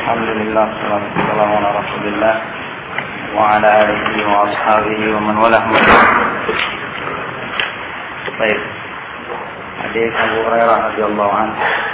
Alhamdulillah, wassalamu ala Rasulillah wa ala alihi wa ashabihi wa man walah. Baik. Hadis Abu Hurairah radhiyallahu anhu.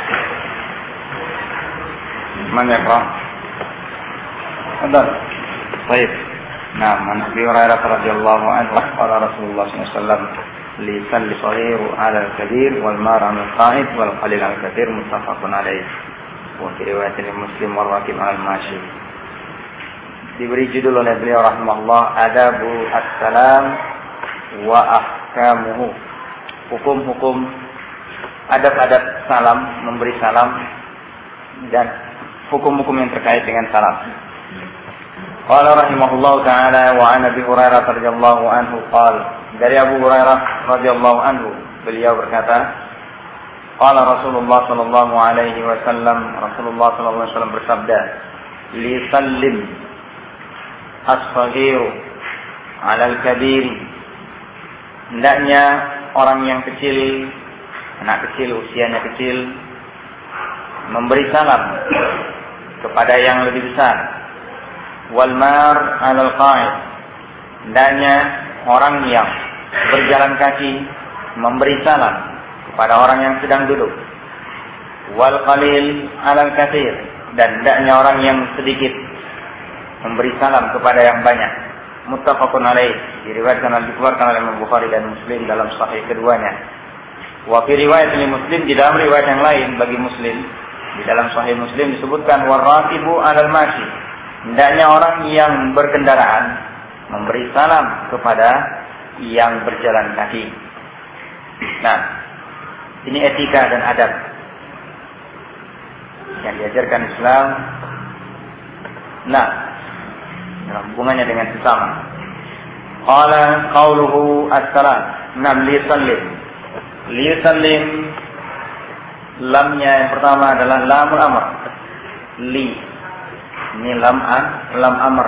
Man yaqra? Hadal. Baik. Nah, man Abu Hurairah radhiyallahu anhu qala Rasulullah sallallahu alaihi wasallam li salli saghiru ala al-kabir wal mar al-qa'id wal qalil al-kathir muttafaqun alaih. Wa fi riwayat Muslim war-rakib al-mashi. Diberi judul oleh beliau rahimahullah Adabu as-salam wa ahkamuhu. Hukum-hukum adab-adab salam, memberi salam dan hukum-hukum yang terkait dengan salam. Qala rahimahullahu ta'ala wa an Abi Hurairah radhiyallahu anhu qala, dari Abu Hurairah radhiyallahu anhu beliau berkata, qala Rasulullah sallallahu alaihi wasallam, Rasulullah sallallahu alaihi wasallam bersabda, li sallim as-saghiru 'ala al-kabiri. Hendaknya orang yang kecil, anak kecil, usianya kecil, memberi salam kepada yang lebih besar. Wal mar 'ala al-qa'id. Hendaknya orang yang berjalan kaki memberi salam kepada orang yang sedang duduk. Wal qalil 'ala al-katsir. Dan hendaknya orang yang sedikit memberi salam kepada yang banyak. Muttafaqun alaih. Dikeluarkan oleh Imam Bukhari dan Muslim dalam sahih keduanya. Wa fi riwayat Muslim, di dalam riwayat yang lain bagi Muslim, di dalam sahih Muslim disebutkan waraqibu 'alal mashi. Hendaknya orang yang berkendaraan memberi salam kepada yang berjalan kaki. Nah, ini etika dan adab yang diajarkan Islam. Nah, dalam hubungannya dengan sesama. Qala qauluhu as-salam. Nam li sallim. Li sallim, lamnya yang pertama adalah lamul amr. Li. Ini lam amr.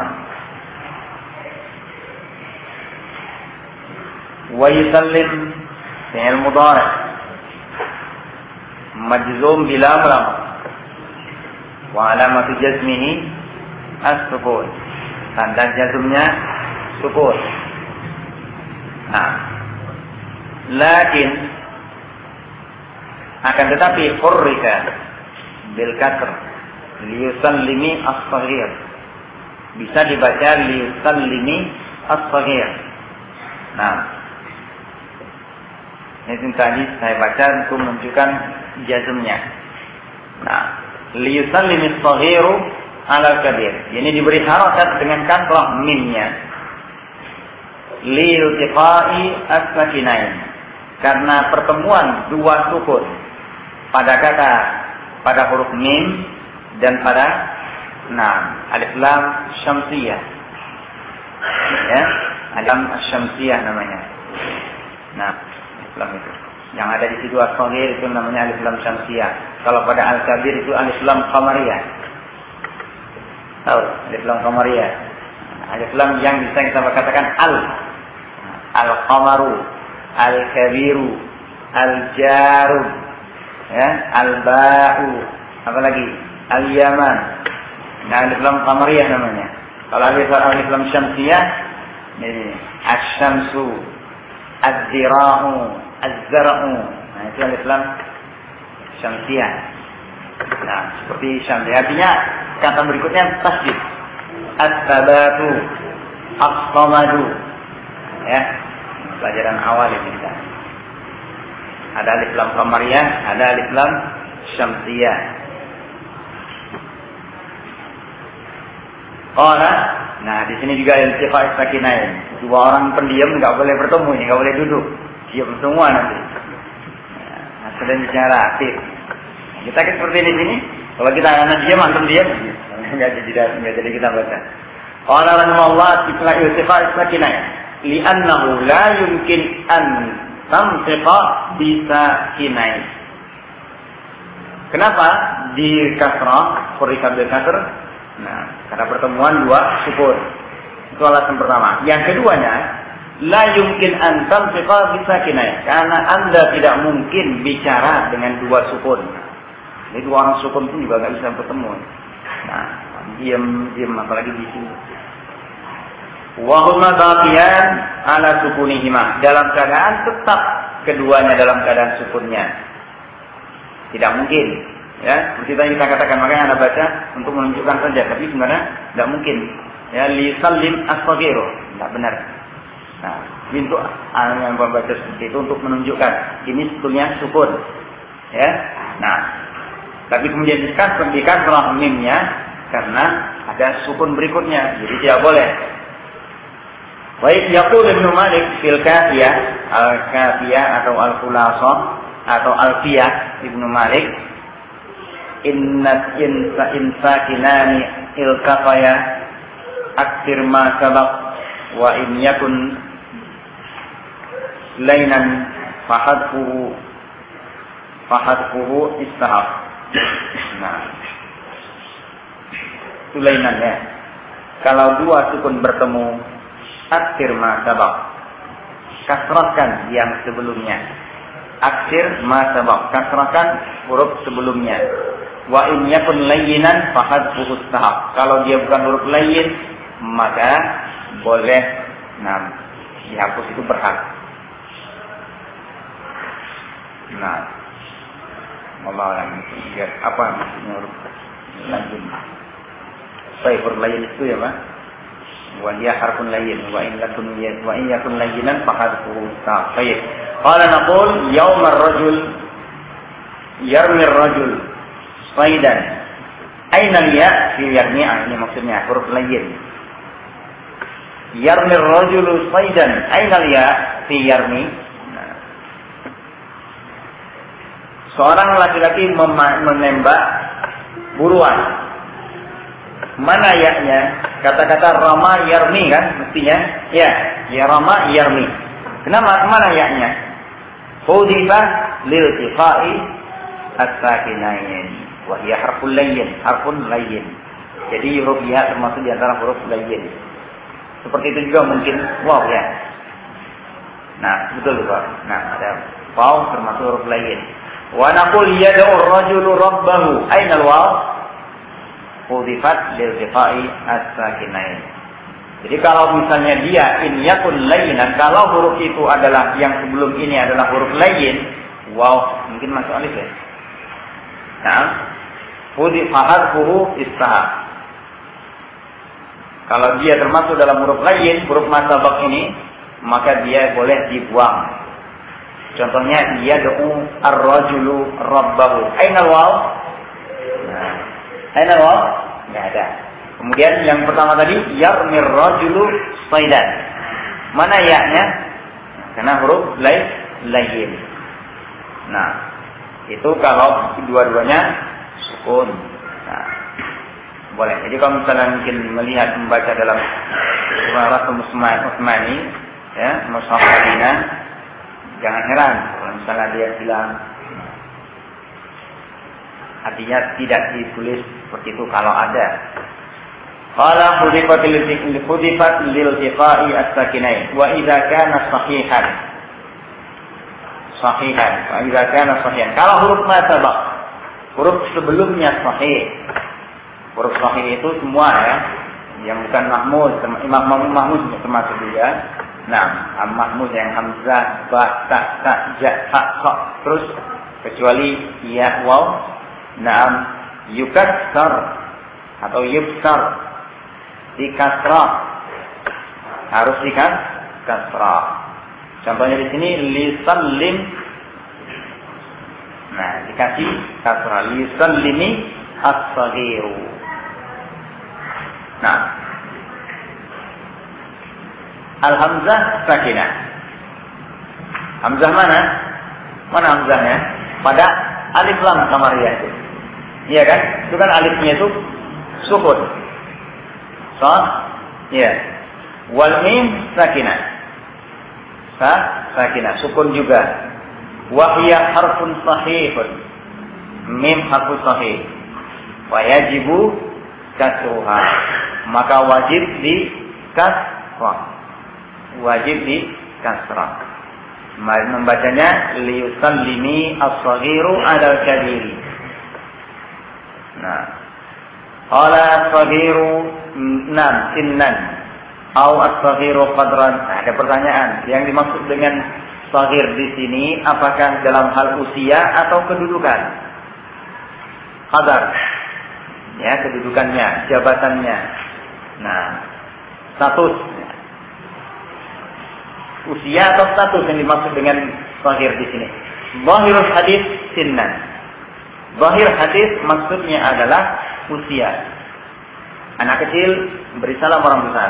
Wa yusallim fi'il mudhari' majzum bila lam wa alamatu jazmihi as-sukun. Tanda jazmnya sukun. Nah, lakin akan tetapi hurrika bil kasr liyusallimi as-saghir. Bisa dibaca liyusallimi as-saghir. Nah, ini tadi saya baca untuk menunjukkan jazmnya. Nah, liyusallimi as-saghiru 'ala al-kabir. Ini diberi harakat dengan kasrah mimnya. Li'iltiqa'i as-sakinain. Karena pertemuan dua sukun pada huruf mim dan pada alif lam syamsiyah. Ya, alif lam syamsiyah namanya. Nah, alif lam itu. Yang ada di situ as-saghir itu namanya alif lam syamsiyah. Kalau pada al-kabir itu alif lam qamariyah. Tahu, alif lam qamariyah. Alif lam yang bisa kita katakan al-qamaru, al-kabiru, al-jaru, ya, al-ba'u, apa lagi? Al-yaman. Nah, alif lam qamariyah namanya. Kalau alif lam syamsiyah, ini asy-syamsu, az-zira'u, az-zar'u. Nah, itu alif lam syamsiyah. Nah, seperti syamsiyah. Artinya kata berikutnya tasdid. As-sabatu, as-samadu. Ya, pelajaran awal ini kita. Ada alif lam qamariyah, ada alif lam syamsiyah. Nah, di sini juga iltiqa' sakinain. Dua orang pendiam enggak boleh bertemu, enggak boleh duduk. Diam semua nanti. Nah, sedang bicara aktif. Kita kan seperti di sini. Kalau kita anak diam, antum diam, enggak jadi kita baca. Qala rahimahullah iltiqa' sakinain. Li'annahu la yumkin an tamtiqa bisakinain. Kenapa di kasrah, furika bil kasr? Nah, karena pertemuan dua sukun. Itu alasan pertama. Yang keduanya, la yumkin an tamtiqa bisakinain. Karena Anda tidak mungkin bicara dengan dua sukun. Ini dua orang sukun pun juga nggak bisa bertemu. Nah, diam apalagi di sini. Wa huma baqiyan ala sukunihima, dalam keadaan tetap keduanya dalam keadaan sukunnya. Tidak mungkin, ya. Seperti tadi kita katakan, makanya Anda baca untuk menunjukkan saja, tapi sebenarnya tidak mungkin. Ya, li sallim as-saghiru, tidak benar. Nah, untuk yang membaca seperti itu untuk menunjukkan ini sebetulnya sukun. Ya. Nah, tapi kemudian dikasrah mimnya karena ada sukun berikutnya, jadi tidak boleh. Wa yaqul Ibnu Malik fil Kafiyah, al-Kafiyah atau al-Khulasah atau Alfiyah Ibnu Malik, inna sakinani ilqafaya akthir ma sabaq wa in yakun lainan fahadfuhu istahab. Nah, itu lainan ya. Kalau dua sukun bertemu, akhir ma sabaq, kasrahkan yang sebelumnya. Akhir ma sabaq, kasrahkan huruf sebelumnya. Wa in yakun layyinan fahadfuhu istahab. Kalau dia bukan huruf layyin, maka boleh dihapus, itu berhak. Nah, Allah alam, lihat apa maksudnya huruf layyin. Huruf layyin itu ya, Pak. Wa dia harfun layyin wa in yakun layyinan fahadfuhu istahab. Baik. Qala naqul yaumar rajul yarmi ar-rajul saidan. Aina ya fi yarmi, ini maksudnya huruf layyin. Yarmi ar-rajulu saidan, aina ya fi yarmi. Seorang laki-laki menembak buruan. Mana ya-nya? Kata-kata rama yarmi kan mestinya? Ya rama yarmi. Kenapa? Mana ya-nya? Hudifa lil tifai as-sakinain wa hiya harfun layyin. Jadi huruf ya termasuk di antara huruf layyin. Seperti itu juga mungkin waw ya. Nah, betul Pak. Nah, ada waw termasuk huruf layyin. Wa naqul yad'u ar-rajulu rabbahu. Aina al-waw? Hudifat lil tifai as-sakinain. Jadi kalau misalnya dia in yakun layyinan, kalau huruf itu adalah yang sebelum ini adalah huruf layyin, waw mungkin masuk alif ya. Nah, hudifaharfuhu istahab. Kalau dia termasuk dalam huruf layyin, huruf masabak ini, maka dia boleh dibuang. Contohnya yad'u ar-rajulu rabbahu. Aina al-waw? Nah, aina al-waw? Enggak ada. Kemudian yang pertama tadi yarmir rajulu saidan. Mana ya-nya? Karena huruf layyin. Nah, itu kalau dua-duanya sukun. Nah, boleh. Jadi kalau misalnya mungkin membaca dalam Surah Utsmani, ya, Mushaf Madinah, jangan heran kalau misalnya dia bilang artinya tidak ditulis seperti itu kalau ada. Qala hudifat lil tiqai as-sakinain wa idza kana sahihan. Wa idza kana sahihan. Kalau huruf ma sabaq, huruf sebelumnya sahih. Huruf sahih itu semua ya, yang bukan mahmuz, mahmuz termasuk juga. Nah, mahmuz yang hamzah, ba, ta, ja, ha, kha, terus kecuali ya, waw, na'am, yukassar atau yubsar, dikasrah, harus dikasrah. Contohnya di sini lisallim, nah dikasih kasrah, lisallimi as-saghiru. Nah, al-hamzah sakinah. Hamzah mana? Mana hamzahnya? Pada alif lam samariyah itu. Iya kan? Itu kan alifnya itu sukun. Sah? Iya. Wal mim sakinah. Sakinah, sukun juga. Wa hiya harfun sahihun. Mim harfun sahih. Wa yajibu kasruha. Maka wajib di kasrah. Wajib di kasrah. Membacanya liyusallimi as-saghiru 'alal kabiri. Nah, Qala as-saghiru sinnan au as-saghiru qadran. Nah, ada pertanyaan. Yang dimaksud dengan saghir di sini apakah dalam hal usia atau kedudukan? Qadar. Ya, kedudukannya, jabatannya. Nah, status. Usia atau status yang dimaksud dengan saghir di sini. Zahirul hadis sinnan. Zahir hadis maksudnya adalah usia. Anak kecil beri salam orang besar.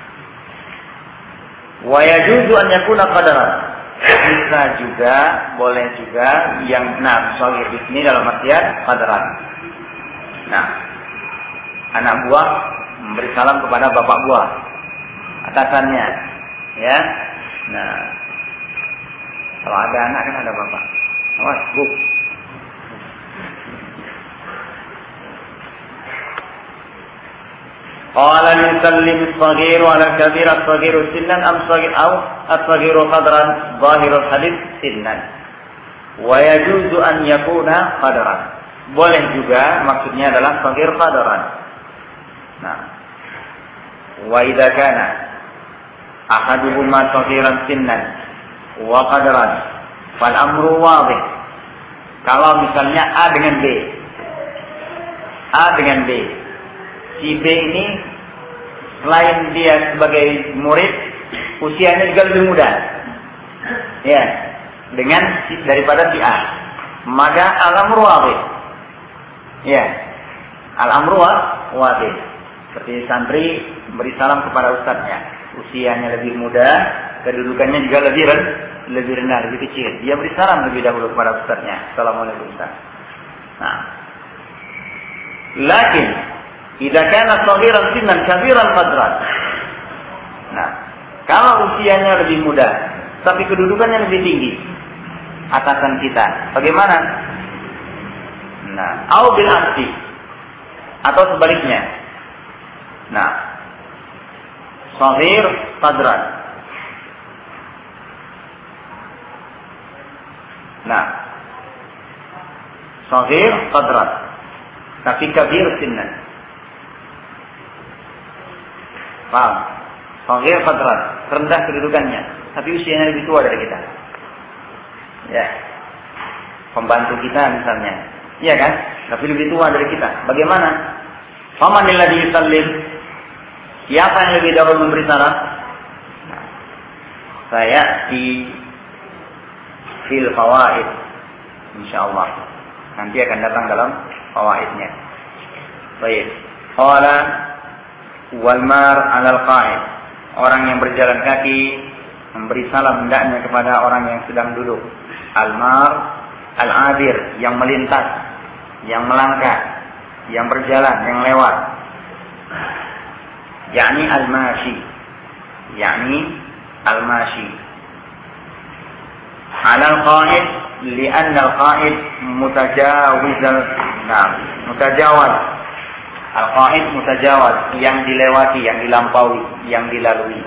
Wa yajuzu an yakuna qadaran. Bisa juga, boleh juga yang saghir di sini dalam artian qadaran. Nah, anak buah memberi salam kepada bapak buah, atasannya, ya. Nah, kalau ada anak kan ada bapak. Awas, Bu. Qala yusallim as-saghiru 'ala al-kabir as-saghiru sinnan am as-saghiru qadran zahirul hadits sinnan. Wa yajuzu an yakuna qadran. Boleh juga maksudnya adalah saghir qadran. Nah, wa idza kana ahaduhuma saghiran sinnan wa qadran fal amru wadih. Kalau misalnya A dengan B, si B ini selain dia sebagai murid, usianya juga lebih muda, ya, daripada si A. Maka al-amru wadih, ya, al-amru wadih. Seperti santri beri salam kepada ustadznya, usianya lebih muda, kedudukannya juga lebih rendah, lebih kecil. Dia beri salam lebih dahulu kepada ustadznya. Assalamualaikum Ustaz. Nah, lakin idza kana saghiran sinnan kabiran qadran. Nah, kalau usianya lebih muda tapi kedudukannya lebih tinggi, atasan kita, bagaimana? Nah, au bil aksi atau sebaliknya. Nah, saghir qadran. Nah, saghir qadran tapi kabir sinnan. Paham? Saghir qadran, rendah kedudukannya, tapi usianya lebih tua dari kita. Ya. Pembantu kita misalnya. Iya kan? Tapi lebih tua dari kita. Bagaimana? Famanil ladzi yusallim? Siapa yang lebih dahulu memberi salam? Nah, saya di fil fawaid, insyaallah. Nanti akan datang dalam fawaidnya. Baik. Qala wal mar 'alal qa'id. Orang yang berjalan kaki memberi salam hendaknya kepada orang yang sedang duduk. Al-mar al-adir, yang melintas, yang melangkah, yang berjalan, yang lewat. Yakni al-mashi. Alal qa'id li'anna al-qa'id mutajawaz. Al-qa'id mutajawaz, yang dilewati, yang dilampaui, yang dilalui.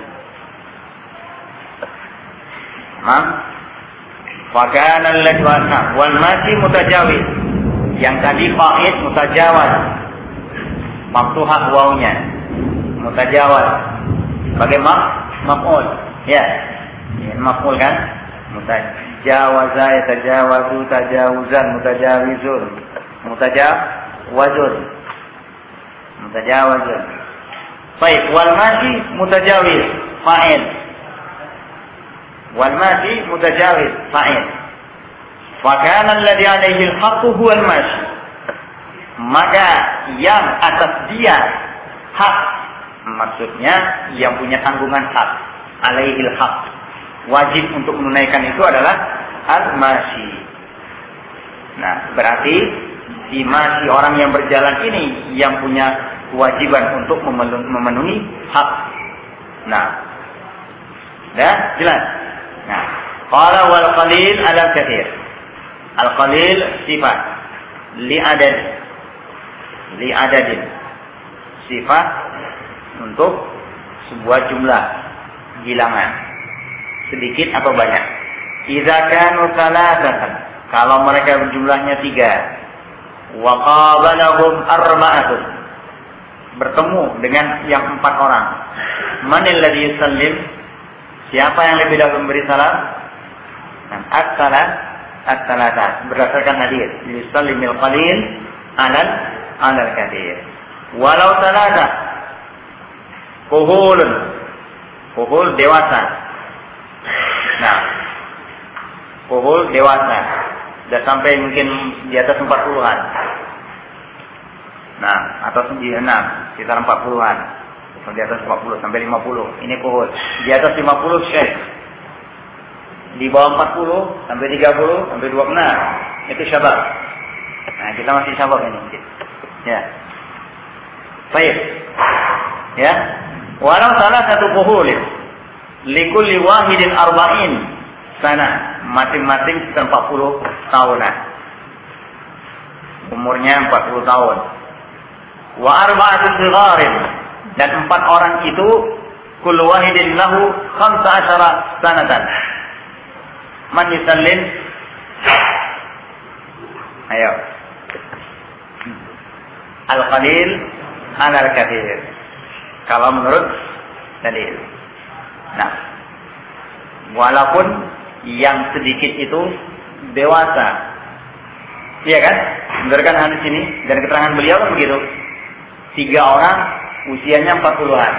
Wa kana alladhi wal mashi mutajawiz. Yang tadi qa'id mutajawaz. Maftuhah wawnya. Mutajawaz. Sebagai maf'ul. Ya. Ini maf'ul kan? Mutajawaza yatajawazu tajawuzan mutajawizun. Mutajawazun. Baik, wal mashi mutajawiz fa'il. Wal mashi mutajawiz fa'il. Fa kana alladhi 'alayhi al-haqqu huwa al-mashi. Maka yang atas dia hak, maksudnya yang punya tanggungan hak, 'alaihi al-haqq, wajib untuk menunaikan itu adalah al-mashi. Nah, berarti si mashi, orang yang berjalan ini yang punya kewajiban untuk memenuhi hak. Nah, dah jelas. Nah, qala wal qalil ala katsir. Al qalil sifat li adadin. Sifat untuk sebuah jumlah bilangan. Sedikit atau banyak. Idza kanu salasatan, kalau mereka jumlahnya 3. Wa qabalahum arba'atun, bertemu dengan yang 4 orang. Manil ladzi yusallim? Siapa yang lebih dahulu memberi salam? At-thalatha. Berdasarkan hadis, yusallimul qalil 'alal katsir. Walau thalatha. Kuhul dewasa. Nah, kuhul dewasa. Sudah sampai mungkin di atas 40-an. Nah, atau 96, sekitar 40-an. Di atas 40 sampai 50. Ini kuhul. Di atas 50 syekh. Di bawah 40 sampai 30 sampai 26. Itu syabab. Nah, kita masih syabab ini. Ya. Baik. Ya. Walau salah satu kuhulin. Likulli wahidin arba'in sana. Masing-masing sekitar 40 tahunan. Umurnya 40 tahun. Wa arba'atu sigharin. Dan 4 orang itu kullu wahidin lahu 15 sanatan. Man yusallim? Ayo. Al-qalil 'alal katsir. Kalau menurut dalil. Nah, walaupun yang sedikit itu dewasa. Iya kan? Berdasarkan hadis ini dan keterangan beliau kan begitu. 3 orang usianya 40-an.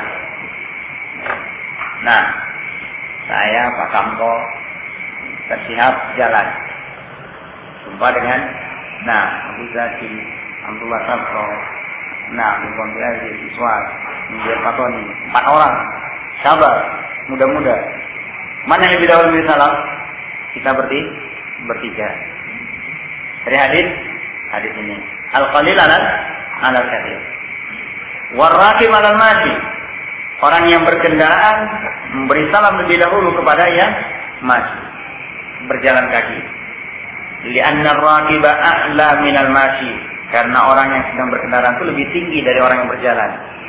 Nah, saya Pak Kamko tersiap jalan. Jumpa dengan Abu Zaki, Abdullah Sabto, Abdullah Siswa, Mbak Patoni, 4 orang. Sabar, muda-muda. Mana yang lebih dahulu memberi salam? Kita bertiga. Dari hadis ini. Al-qalil 'alal katsir. Warraqib 'alal mashi. Orang yang berkendaraan memberi salam lebih dahulu kepada yang mashi, berjalan kaki. Li'anna ar-raqiba a'la minal mashi. Karena orang yang sedang berkendaraan itu lebih tinggi dari orang yang berjalan.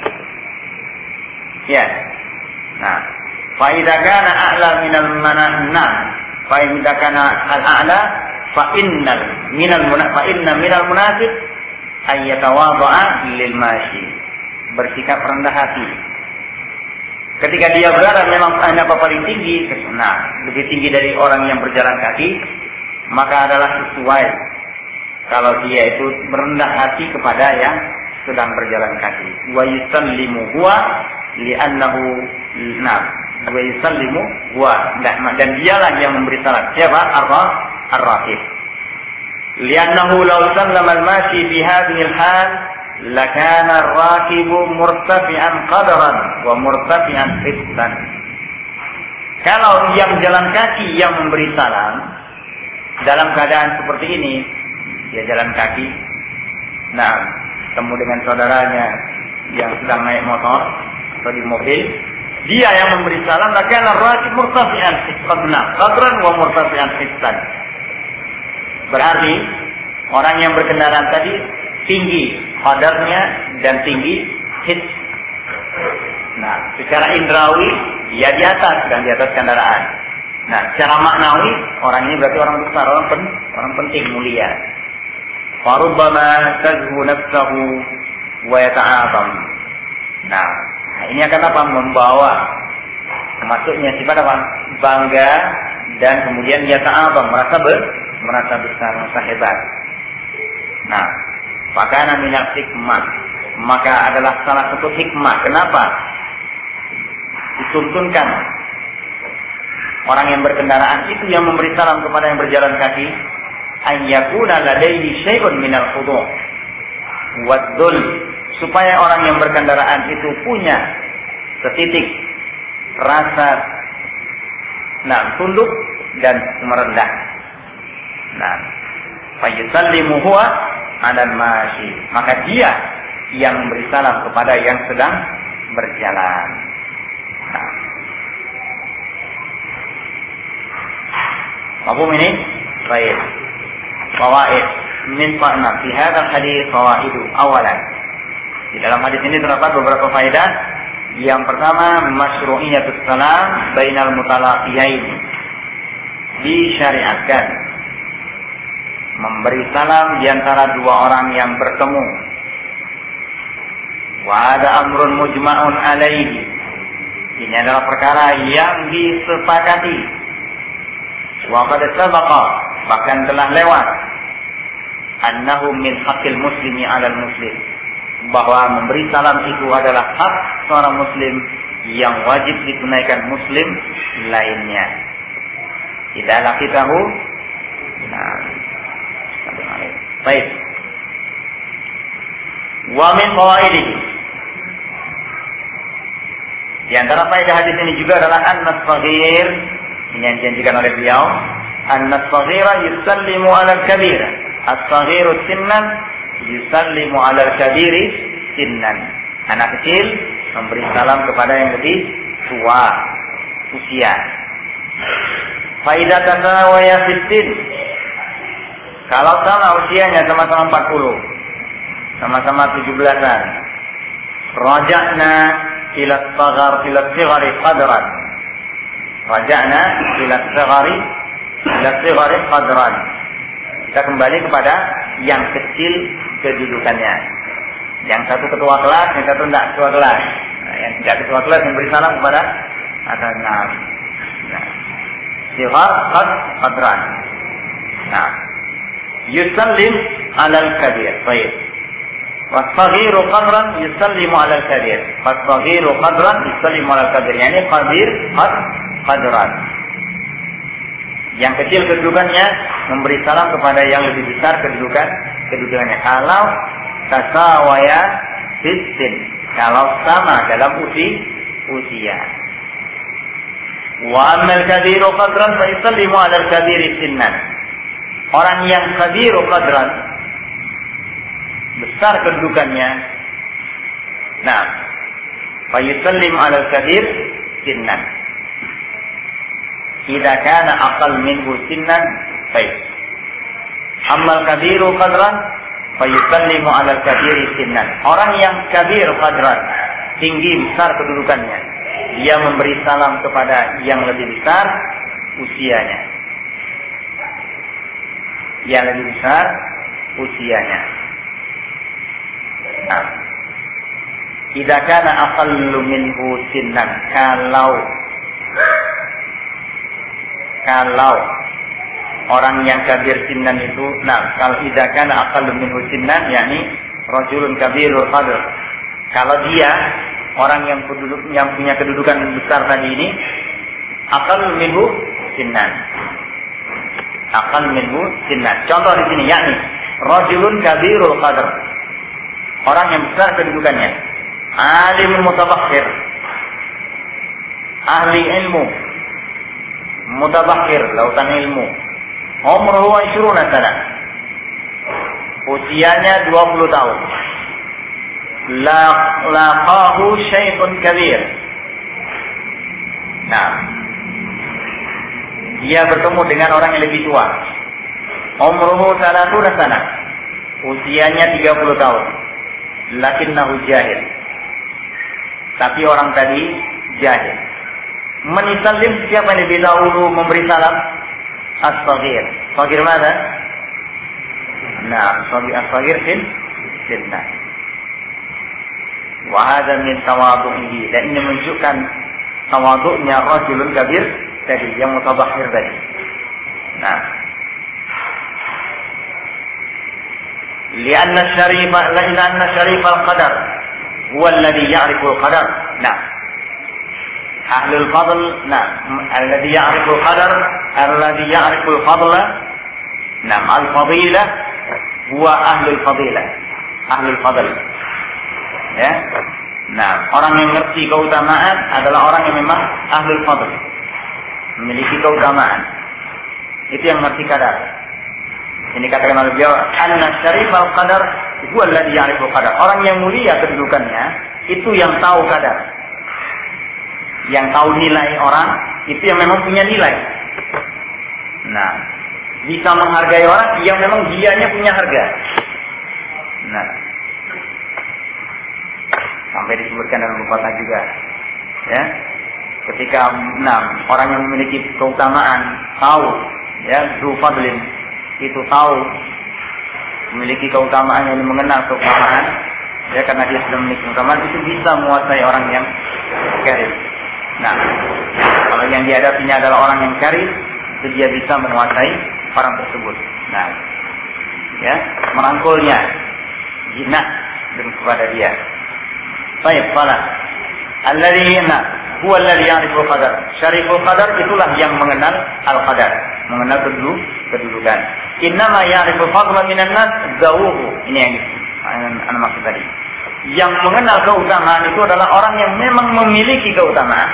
Ya. Nah, fa idza kana a'la minal mananna, fa idza kana al-a'la fa inna minal munasib ay yatawadha'a lil mashi. Bersikap rendah hati. Ketika dia berada memang hanya paling tinggi, lebih tinggi dari orang yang berjalan kaki, maka adalah sesuai kalau dia itu merendah hati kepada yang sedang berjalan kaki. Wa yusallimu huwa li'annahu wa yusallimu huwa, dan dialah yang memberi salam. Siapa? Ar-raqib. Li'annahu law sallama al-mashi fi hadhihi al-hal lakana ar-raqibu murtafi'an qadran wa murtafi'an hissan. Kalau yang jalan kaki yang memberi salam dalam keadaan seperti ini, dia jalan kaki, ketemu dengan saudaranya yang sedang naik motor atau di mobil, dia yang memberi salam, lakana ar-raqib murtafi'an qadran wa murtafi'an hissan. Berarti orang yang berkendaraan tadi tinggi qadarnya dan tinggi his. Secara indrawi dia di atas, dan di atas kendaraan. Secara maknawi orang ini berarti orang besar, orang penting, mulia. Farubbama tazhu nafsahu wa yata'azam. Ini akan apa? Membawa masuknya sifat apa? Bangga, dan kemudian yata'azam, merasa besar, merasa hebat. Fakana minal hikmah, maka adalah salah satu hikmah. Kenapa dituntunkan orang yang berkendaraan itu yang memberi salam kepada yang berjalan kaki? An yakuna ladaihi syai'un minal khudu' wadzul, supaya orang yang berkendaraan itu punya setitik rasa tunduk dan merendah. Fa yusallimu huwa 'alal mashi, maka dia yang memberi salam kepada yang sedang berjalan. Mafhum ini? Baik. Fawaid min fa'na fi hadzal hadits fawaidu. Awalan, di dalam hadis ini terdapat beberapa faedah. Yang pertama, masyru'iyatus salam bainal mutalaqiyain. Disyariatkan memberi salam di antara 2 orang yang bertemu. Wa ada amrun mujma'un alaihi. Ini adalah perkara yang disepakati. Wa qad sabaqa, bahkan telah lewat, annahu min haqqil muslimi 'alal muslim, bahwa memberi salam itu adalah hak seorang muslim yang wajib ditunaikan muslim lainnya. Idza laqitahu. Nah, baik. Wa min fawaidihi, di antara faedah hadis ini juga adalah an-nasghir, ini yang dijanjikan oleh beliau, an-nasghira yusallimu 'alal kabir, as-saghiru sinnan yusallimu 'alal kabiri sinnan. Anak kecil memberi salam kepada yang lebih tua usia. Faidah tasawaya fitin, kalau sama usianya sama-sama 40, sama-sama 17-an, raja'na ila sigari qadran, raja'na ila sigari qadran, kita kembali kepada yang kecil kedudukannya. Yang satu ketua kelas, yang satu tidak ketua kelas. Nah, yang tidak ketua kelas yang beri salam kepada ada 6. Sighar qadran. Nah, yusallim 'alal kabir. Baik. Wasaghiru qadran yusallimu 'alal kabir. Wasaghiru qadran yusallimu 'alal kabir. Yani kabir qadran. Yang kecil kedudukannya memberi salam kepada yang lebih besar kedudukannya. Kalau tasawaya fitin, kalau sama dalam usia. Wa ammal kabiru qadran fa yusallimu 'alal kabiri sinnan. Orang yang kabiru qadran, besar kedudukannya, nah, fa yusallimu 'alal kabir sinnan. Idza kana aqall minhu sinnan, baik. Ammal kabiru qadran fa yusallimu 'alal kabiri sinnan. Orang yang kabir qadran, tinggi besar kedudukannya, dia memberi salam kepada yang lebih besar usianya. Yang lebih besar usianya. Nah, idza kana aqallu minhu sinnan, kalau orang yang kabir sinnan itu, nah, kalau idza kana aqallu minhu sinnan, yakni rajulun kabirul qadr. Kalau dia orang yang punya kedudukan besar tadi ini, aqallu minhu sinnan. Aqal minhu sinnan. Contoh di sini, yakni rajulun kabirul qadr, orang yang besar kedudukannya, alim mutabakhir, ahli ilmu, mutabakhir, lautan ilmu, umruhu 20 sana, usianya 20 tahun, laqahu syaikhun kabir. Nah, dia bertemu dengan orang yang lebih tua, umruhu 30 sana, usianya 30 tahun, lakinnahu jahil, tapi orang tadi jahil. Menisallim, siapa yang lebih dahulu memberi salam? As-saghir. Saghir mana? Nah, as-saghir sinna. Wa hadha min tawadhu'ihi, dan ini menunjukkan tawadhu'nya rajulun kabir tadi, yang mutabakhir tadi. Nah, lianna syarifa al-qadar huwa alladhi ya'rifu al-qadar. Nah, ahlul fadl, nah, alladhi ya'rifu al-qadar, alladhi ya'rifu al-fadla, nah, al-fadilah huwa ahlul fadilah, ahlul fadl. Ya. Nah, orang yang ngerti keutamaan adalah orang yang memang ahlul fadl, memiliki keutamaan. Itu yang ngerti kadar. Ini katakan oleh beliau, anna syarifal qadar huwa alladhi ya'rifu qadar. Orang yang mulia kedudukannya itu yang tahu kadar. Yang tahu nilai orang, itu yang memang punya nilai. Nah, bisa menghargai orang yang memang dianya punya harga. Nah, sampai disebutkan dalam pepatah juga, ya, ketika orang yang memiliki keutamaan tahu, ya, Dzu Fadlin itu tahu memiliki keutamaan, yang mengenal keutamaan Ya, karena dia sudah memiliki keutamaan, itu bisa menguasai orang yang karim. Nah, kalau yang dihadapinya adalah orang yang karim, itu dia bisa menguasai orang tersebut. Nah, ya, merangkulnya, jinak kepada dia. Baik, salah. Alladhi huwa alladhi ya'riful qadar. Syariful qadar itulah yang mengenal al-qadar, mengenal kedudukan. Innama ya'riful fadla minan nas zawuhu. Ini yang ana maksud tadi. Yang mengenal keutamaan itu adalah orang yang memang memiliki keutamaan.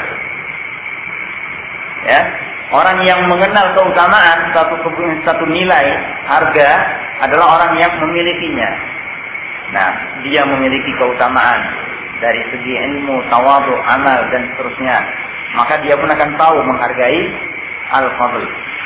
Ya, orang yang mengenal keutamaan satu nilai harga adalah orang yang memilikinya. Nah, dia memiliki keutamaan dari segi ilmu, tawadhu, amal dan seterusnya. Maka dia pun akan tahu menghargai al-fadl.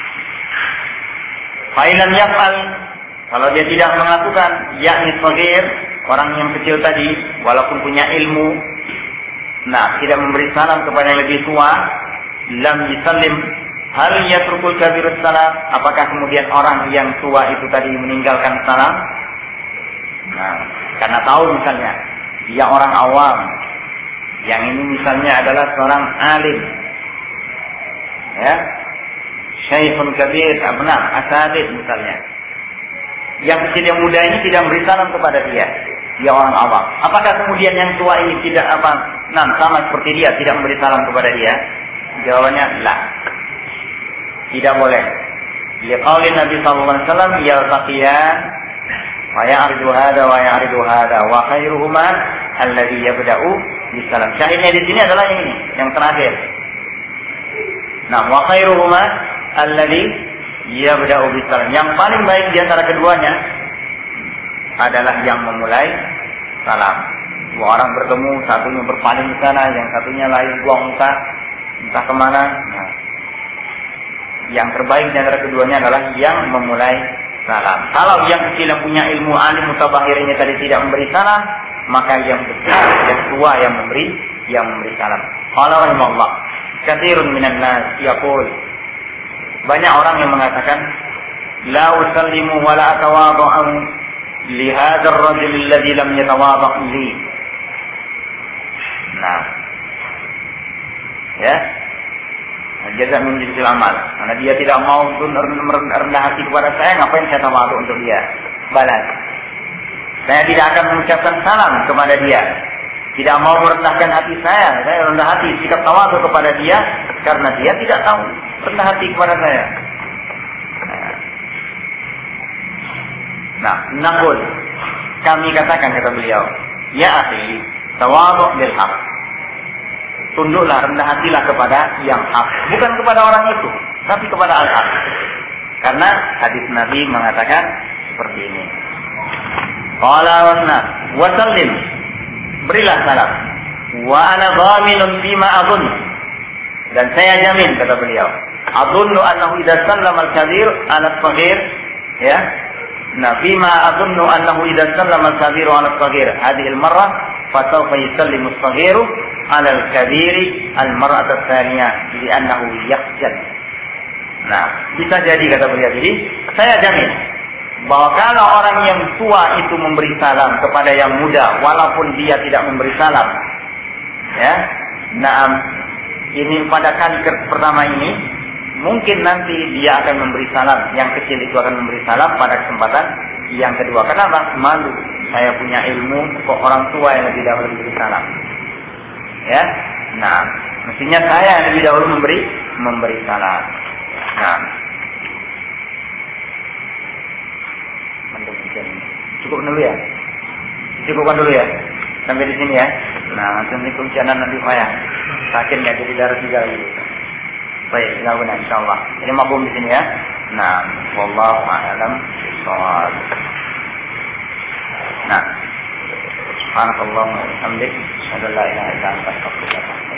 Fa'ilam yaf'al, kalau dia tidak melakukan, yakni shagir, orang yang kecil tadi, walaupun punya ilmu, nah, tidak memberi salam kepada yang lebih tua, lam yusallim, hal yatrukul kabirus salam, apakah kemudian orang yang tua itu tadi meninggalkan salam? Nah, karena tahu misalnya, dia orang awam, yang ini misalnya adalah seorang alim, ya, syekhun kabir, abna, asadid misalnya. Yang kecil yang muda ini tidak memberi salam kepada dia. Dia orang awam. Apakah kemudian yang tua ini tidak sama seperti dia, tidak memberi salam kepada dia? Jawabannya la. Tidak boleh. Liqaulin Nabi sallallahu alaihi wasallam yaltaqiyan wa ya'ridu hada wa ya'ridu hada wa khairuhuma alladhi yabda'u bisalam. Syahidnya di sini adalah yang ini, yang terakhir. Nah, wa khairuhuma alladhi yabda'u bisalam. Yang paling baik di antara keduanya adalah yang memulai salam. Dua orang bertemu, satunya berpaling ke sana, yang satunya lain buang entah kemana. Nah, yang terbaik di antara keduanya adalah yang memulai salam. Kalau yang kecil yang punya ilmu alim mutabahir ini tadi tidak memberi salam, maka yang besar, yang tua yang memberi salam. Qala rahimahullah, katsirun minan nas yaqul, banyak orang yang mengatakan la usallimu wa la atawadhu li hadzal rajul alladhi lam yatawadha li. Nah, ya, jaza min jinsil amal. Karena dia tidak mau rendah hati kepada saya, ngapain saya tawadhu untuk dia? Balas. Saya tidak akan mengucapkan salam kepada dia. Tidak mau merendahkan hati saya rendah hati, sikap tawadhu kepada dia karena dia tidak tahu rendah hati kepada saya. Nah, naqul, kami katakan, kata beliau, ya akhi, tawadhu bil haq. Tunduklah, rendah hatilah kepada yang hak, bukan kepada orang itu, tapi kepada al-haq. Karena hadis Nabi mengatakan seperti ini. Qala wa sallim, berilah salam. Wa ana dhaminun bima adun, dan saya jamin, kata beliau, adunnu annahu idza sallama al-kabir ala al-saghir, ya. Nah, bima adunnu annahu idza sallama al-kabiru ala al-saghir hadhihi al-marrah fa sawfa yusallimu al-saghiru ala al-kabiri al-marrah ats-tsaniyah li'annahu yakhjal. Nah, bisa jadi, kata beliau, jadi saya jamin bahwa kalau orang yang tua itu memberi salam kepada yang muda walaupun dia tidak memberi salam, ya, nah, ini pada kali pertama ini mungkin nanti dia akan memberi salam, yang kecil itu akan memberi salam pada kesempatan yang kedua. Kenapa? Malu, saya punya ilmu, kok orang tua yang lebih dahulu memberi salam. Ya, nah, mestinya saya yang lebih dahulu memberi salam. Nah, cukup dulu ya, cukupkan dulu ya, sampai di sini ya. Nah, nanti kehujanan nanti payah, sakit nggak jadi darah juga gitu. Baik, lakukan insyaallah. Ini mafhum di sini ya. Nah, wallahu a'lam bishawab. Nah, subhanakallahumma wa bihamdik, asyhadu an la ilaha illa anta, astaghfiruka wa atubu ilaik.